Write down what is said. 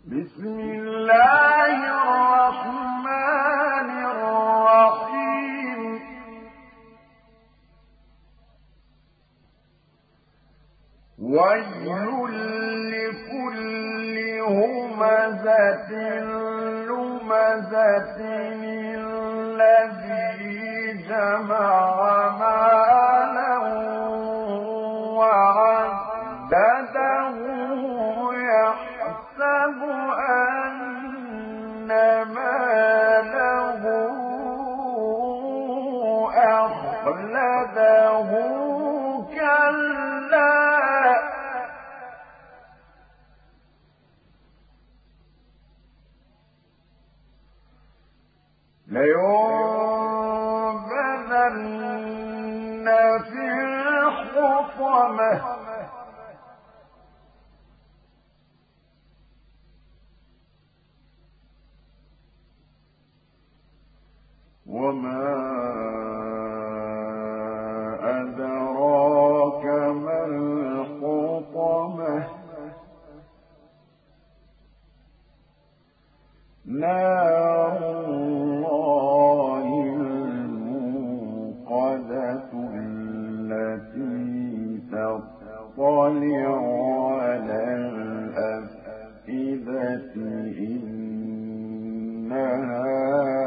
بسم الله الرحمن الرحيم ويل لكل همزة لمزة الذي جمع مالا وعدده يحسب أن ماله أخلده كلا لينبذن في الحطمة وما أدراك ما الحطمة نار الله الموقدة التي تطلع على الأفئدة إنها